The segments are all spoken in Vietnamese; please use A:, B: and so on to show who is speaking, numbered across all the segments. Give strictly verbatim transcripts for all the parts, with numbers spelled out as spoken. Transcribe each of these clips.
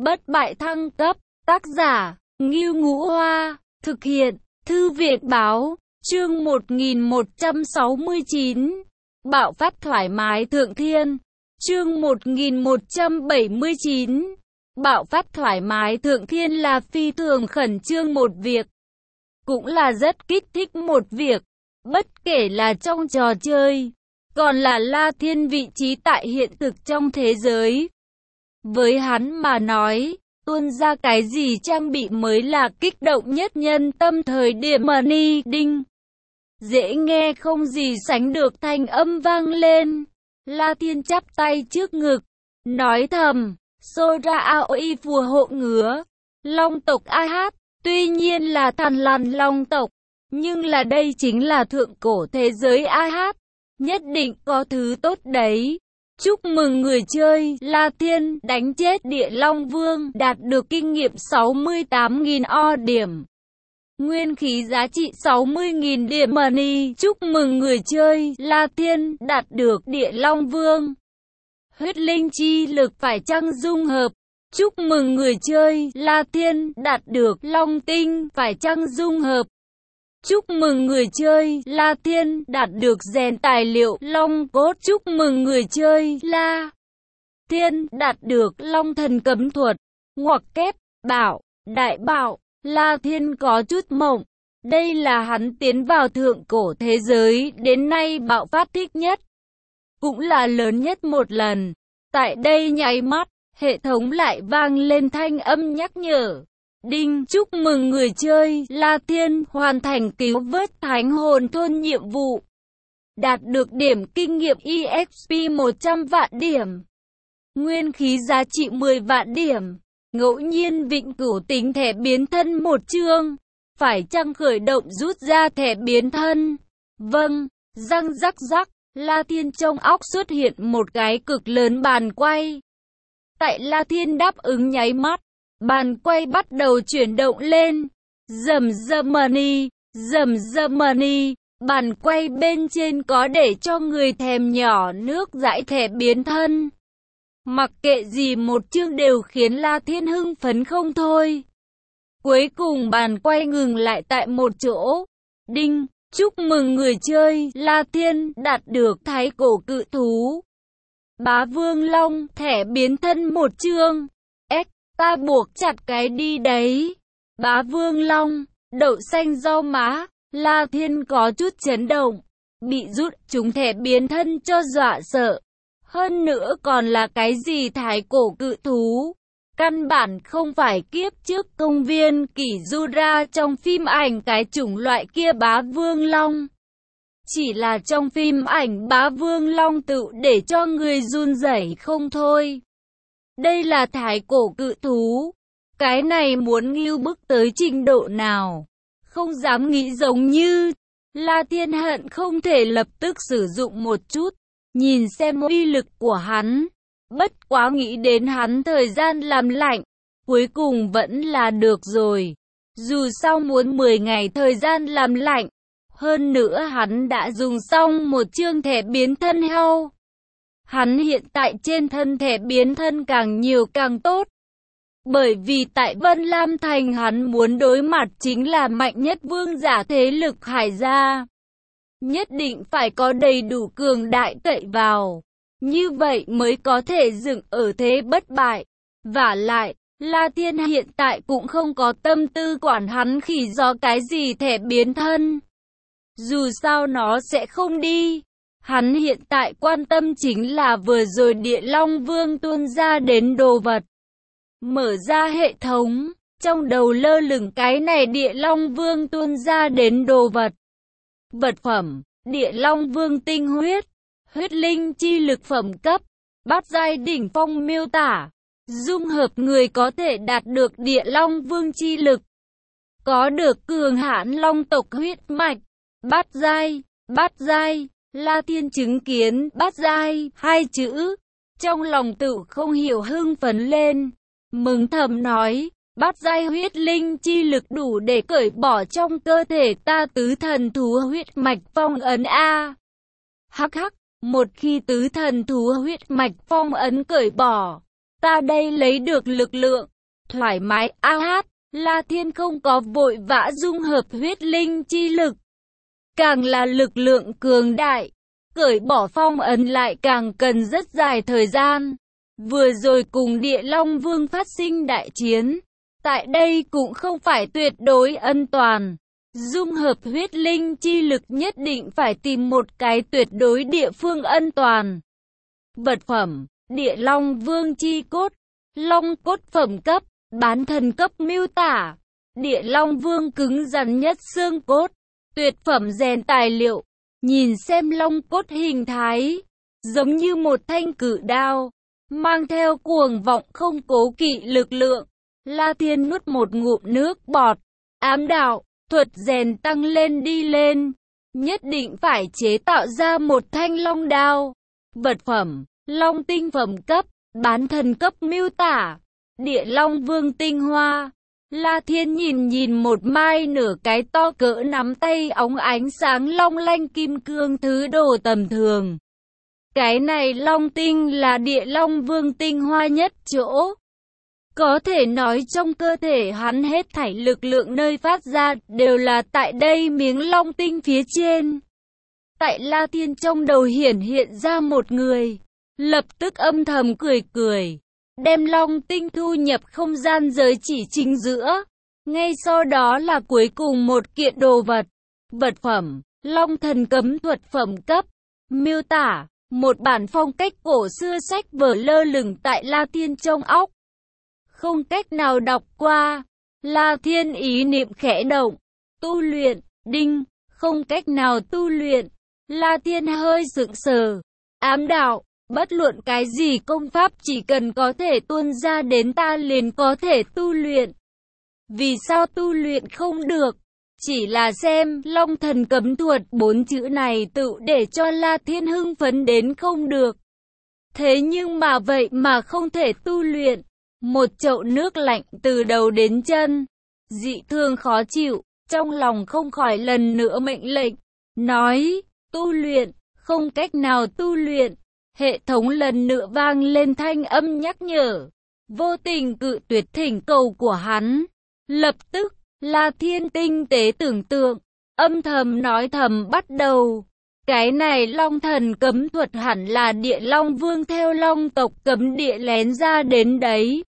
A: Bất bại thăng cấp, tác giả, Ngưu Ngũ Hoa, thực hiện, Thư viện Báo, chương một nghìn một trăm sáu mươi chín, bạo phát thoải mái thượng thiên, chương một nghìn một trăm bảy mươi chín, bạo phát thoải mái thượng thiên là phi thường khẩn trương một việc, cũng là rất kích thích một việc, bất kể là trong trò chơi, còn là La Thiên vị trí tại hiện thực trong thế giới. Với hắn mà nói, tuôn ra cái gì trang bị mới là kích động nhất nhân tâm thời điểm money đinh. Dễ nghe không gì sánh được thanh âm vang lên. La Thiên chắp tay trước ngực, nói thầm, Sora Aoi phù hộ ngứa. Long tộc a hát, tuy nhiên là thằn lằn long tộc, nhưng là đây chính là thượng cổ thế giới a hát, nhất định có thứ tốt đấy. Chúc mừng người chơi, La Thiên đánh chết Địa Long Vương, đạt được kinh nghiệm sáu mươi tám nghìn o điểm. Nguyên khí giá trị sáu mươi nghìn điểm money. Chúc mừng người chơi, La Thiên đạt được Địa Long Vương. Huyết linh chi lực phải chăng dung hợp. Chúc mừng người chơi, La Thiên đạt được Long tinh phải chăng dung hợp. Chúc mừng người chơi, La Thiên đạt được rèn tài liệu Long cốt. Chúc mừng người chơi, La Thiên đạt được Long thần cấm thuật, ngoặc kép, bảo, đại bảo. La Thiên có chút mộng. Đây là hắn tiến vào thượng cổ thế giới đến nay bạo phát thích nhất, cũng là lớn nhất một lần. Tại đây nháy mắt, hệ thống lại vang lên thanh âm nhắc nhở. Đinh, chúc mừng người chơi, La Thiên hoàn thành cứu vớt thánh hồn thôn nhiệm vụ. Đạt được điểm kinh nghiệm e ích pê một trăm vạn điểm. Nguyên khí giá trị mười vạn điểm. Ngẫu nhiên vĩnh cửu tính thẻ biến thân một chương. Phải chăng khởi động rút ra thẻ biến thân? Vâng, răng rắc rắc, La Thiên trong óc xuất hiện một cái cực lớn bàn quay. Tại La Thiên đáp ứng nháy mắt, bàn quay bắt đầu chuyển động lên. Rầm rầm money, rầm rầm money. Bàn quay bên trên có để cho người thèm nhỏ nước dãi thẻ biến thân. Mặc kệ gì một chương đều khiến La Thiên hưng phấn không thôi. Cuối cùng bàn quay ngừng lại tại một chỗ. Đinh, chúc mừng người chơi, La Thiên đạt được thái cổ cự thú. Bá Vương Long, thẻ biến thân một chương. X, ta buộc chặt cái đi đấy. Bá Vương Long, đậu xanh rau má. La Thiên có chút chấn động, bị rút chúng thẻ biến thân cho dọa sợ. Hơn nữa còn là cái gì thái cổ cự thú. Căn bản không phải kiếp trước công viên Kỷ Jura trong phim ảnh cái chủng loại kia Bá Vương Long. Chỉ là trong phim ảnh Bá Vương Long tự để cho người run rẩy không thôi. Đây là thái cổ cự thú. Cái này muốn ngưu bức tới trình độ nào? Không dám nghĩ giống như. La Thiên hận không thể lập tức sử dụng một chút. Nhìn xem uy lực của hắn. Bất quá nghĩ đến hắn thời gian làm lạnh. Cuối cùng vẫn là được rồi. Dù sao muốn mười ngày thời gian làm lạnh. Hơn nữa hắn đã dùng xong một chương thẻ biến thân heo. Hắn hiện tại trên thân thẻ biến thân càng nhiều càng tốt. Bởi vì tại Vân Lam Thành hắn muốn đối mặt chính là mạnh nhất vương giả thế lực Hải gia. Nhất định phải có đầy đủ cường đại cậy vào. Như vậy mới có thể dựng ở thế bất bại. Vả lại, La Thiên hiện tại cũng không có tâm tư quản hắn khỉ do cái gì thẻ biến thân. Dù sao nó sẽ không đi. Hắn hiện tại quan tâm chính là vừa rồi Địa Long Vương tuôn ra đến đồ vật. Mở ra hệ thống, trong đầu lơ lửng cái này Địa Long Vương tuôn ra đến đồ vật. Vật phẩm, Địa Long Vương tinh huyết, huyết linh chi lực phẩm cấp, bát giai đỉnh phong miêu tả. Dung hợp người có thể đạt được Địa Long Vương chi lực. Có được cường hãn long tộc huyết mạch, bát giai, bát giai. La Thiên chứng kiến bát giai, hai chữ. Trong lòng tự không hiểu hưng phấn lên. Mừng thầm nói, bát giai huyết linh chi lực đủ để cởi bỏ trong cơ thể ta tứ thần thú huyết mạch phong ấn a. Hắc hắc, một khi tứ thần thú huyết mạch phong ấn cởi bỏ, ta đây lấy được lực lượng, thoải mái. A hát, La Thiên không có vội vã dung hợp huyết linh chi lực, càng là lực lượng cường đại, cởi bỏ phong ấn lại càng cần rất dài thời gian. Vừa rồi cùng Địa Long Vương phát sinh đại chiến, tại đây cũng không phải tuyệt đối an toàn. Dung hợp huyết linh chi lực nhất định phải tìm một cái tuyệt đối địa phương an toàn. Vật phẩm, Địa Long Vương chi cốt, long cốt phẩm cấp, bán thần cấp miêu tả. Địa Long Vương cứng rắn nhất xương cốt, tuyệt phẩm rèn tài liệu. Nhìn xem long cốt hình thái, giống như một thanh cự đao, mang theo cuồng vọng không cố kỵ lực lượng. La Thiên nuốt một ngụm nước bọt, ám đạo, thuật rèn tăng lên đi lên, nhất định phải chế tạo ra một thanh long đao. Vật phẩm, long tinh phẩm cấp, bán thần cấp miêu tả, Địa Long Vương tinh hoa. La Thiên nhìn nhìn một mai nửa cái to cỡ nắm tay óng ánh sáng long lanh kim cương thứ đồ tầm thường. Cái này long tinh là Địa Long Vương tinh hoa nhất chỗ. Có thể nói trong cơ thể hắn hết thảy lực lượng nơi phát ra đều là tại đây miếng long tinh phía trên. Tại La Thiên trong đầu hiển hiện ra một người, lập tức âm thầm cười cười, đem long tinh thu nhập không gian giới chỉ chính giữa. Ngay sau đó là cuối cùng một kiện đồ vật. Vật phẩm, long thần cấm thuật phẩm cấp, miêu tả, một bản phong cách cổ xưa sách vở lơ lửng tại La Thiên trong óc. Không cách nào đọc qua, La Thiên ý niệm khẽ động, tu luyện, đinh, không cách nào tu luyện. La Thiên hơi sững sờ, ám đạo, bất luận cái gì công pháp chỉ cần có thể tuôn ra đến ta liền có thể tu luyện. Vì sao tu luyện không được? Chỉ là xem long thần cấm thuật bốn chữ này tự để cho La Thiên hưng phấn đến không được. Thế nhưng mà vậy mà không thể tu luyện. Một chậu nước lạnh từ đầu đến chân, dị thường khó chịu, trong lòng không khỏi lần nữa mệnh lệnh, nói, tu luyện, không cách nào tu luyện. Hệ thống lần nữa vang lên thanh âm nhắc nhở, vô tình cự tuyệt thỉnh cầu của hắn. Lập tức, La Thiên tinh tế tưởng tượng, âm thầm nói thầm bắt đầu. Cái này long thần cấm thuật hẳn là Địa Long Vương theo long tộc cấm địa lén ra đến đấy.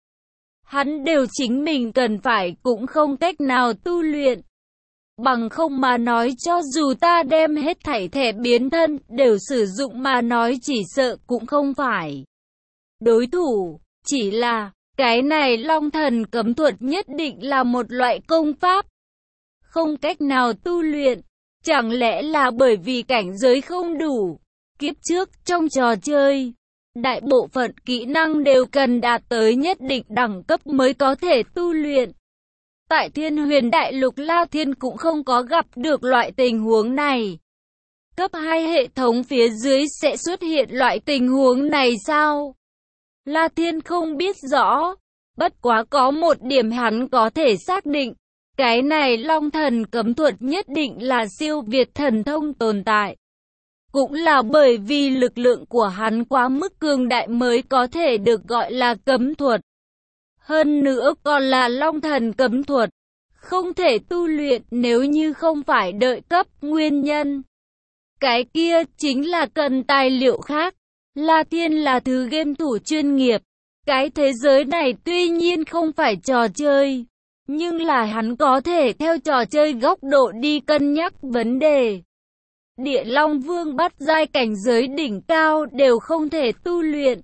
A: Hắn đều chính mình cần phải cũng không cách nào tu luyện. Bằng không mà nói cho dù ta đem hết thảy thẻ biến thân đều sử dụng mà nói chỉ sợ cũng không phải đối thủ. Chỉ là, cái này long thần cấm thuật nhất định là một loại công pháp. Không cách nào tu luyện. Chẳng lẽ là bởi vì cảnh giới không đủ? Kiếp trước trong trò chơi, đại bộ phận kỹ năng đều cần đạt tới nhất định đẳng cấp mới có thể tu luyện. Tại Thiên Huyền Đại Lục La Thiên cũng không có gặp được loại tình huống này. Cấp hai hệ thống phía dưới sẽ xuất hiện loại tình huống này sao? La Thiên không biết rõ. Bất quá có một điểm hắn có thể xác định. Cái này long thần cấm thuật nhất định là siêu việt thần thông tồn tại. Cũng là bởi vì lực lượng của hắn quá mức cường đại mới có thể được gọi là cấm thuật. Hơn nữa còn là long thần cấm thuật. Không thể tu luyện nếu như không phải đợi cấp nguyên nhân. Cái kia chính là cần tài liệu khác. La Thiên là thứ game thủ chuyên nghiệp. Cái thế giới này tuy nhiên không phải trò chơi. Nhưng là hắn có thể theo trò chơi góc độ đi cân nhắc vấn đề. Địa Long Vương bắt giai cảnh giới đỉnh cao đều không thể tu luyện.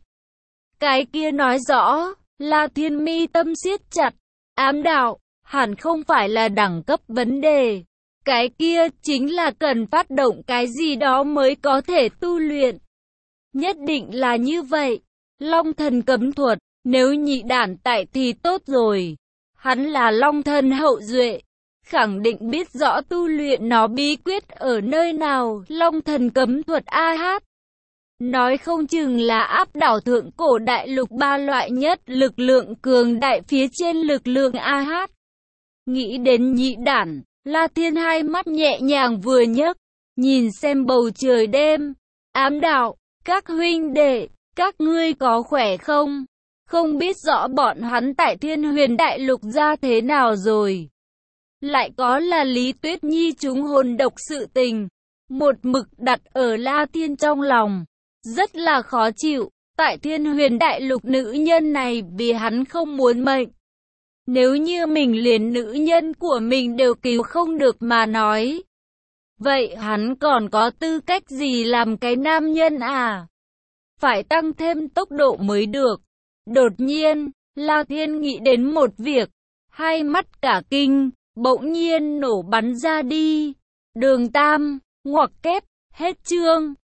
A: Cái kia nói rõ, La Thiên mi tâm siết chặt, ám đạo, hẳn không phải là đẳng cấp vấn đề. Cái kia chính là cần phát động cái gì đó mới có thể tu luyện. Nhất định là như vậy. Long thần cấm thuật, nếu nhị đản tại thì tốt rồi. Hắn là long thần hậu duệ, khẳng định biết rõ tu luyện nó bí quyết ở nơi nào. Long thần cấm thuật a hát. Nói không chừng là áp đảo thượng cổ đại lục ba loại nhất lực lượng cường đại phía trên lực lượng a hát. Nghĩ đến nhị đản, La Thiên hai mắt nhẹ nhàng vừa nhấc, nhìn xem bầu trời đêm, ám đạo, các huynh đệ, các ngươi có khỏe không? không biết rõ bọn hắn tại Thiên Huyền Đại Lục ra thế nào rồi. Lại có là Lý Tuyết Nhi trúng hồn độc sự tình, một mực đặt ở La Thiên trong lòng, rất là khó chịu. Tại Thiên Huyền Đại Lục nữ nhân này vì hắn không muốn mệnh. Nếu như mình liền nữ nhân của mình đều cứu không được mà nói, vậy hắn còn có tư cách gì làm cái nam nhân à? Phải tăng thêm tốc độ mới được. Đột nhiên, La Thiên nghĩ đến một việc, hai mắt cả kinh, bỗng nhiên nổ bắn ra đi. Đường Tam, ngoặc kép, hết chương.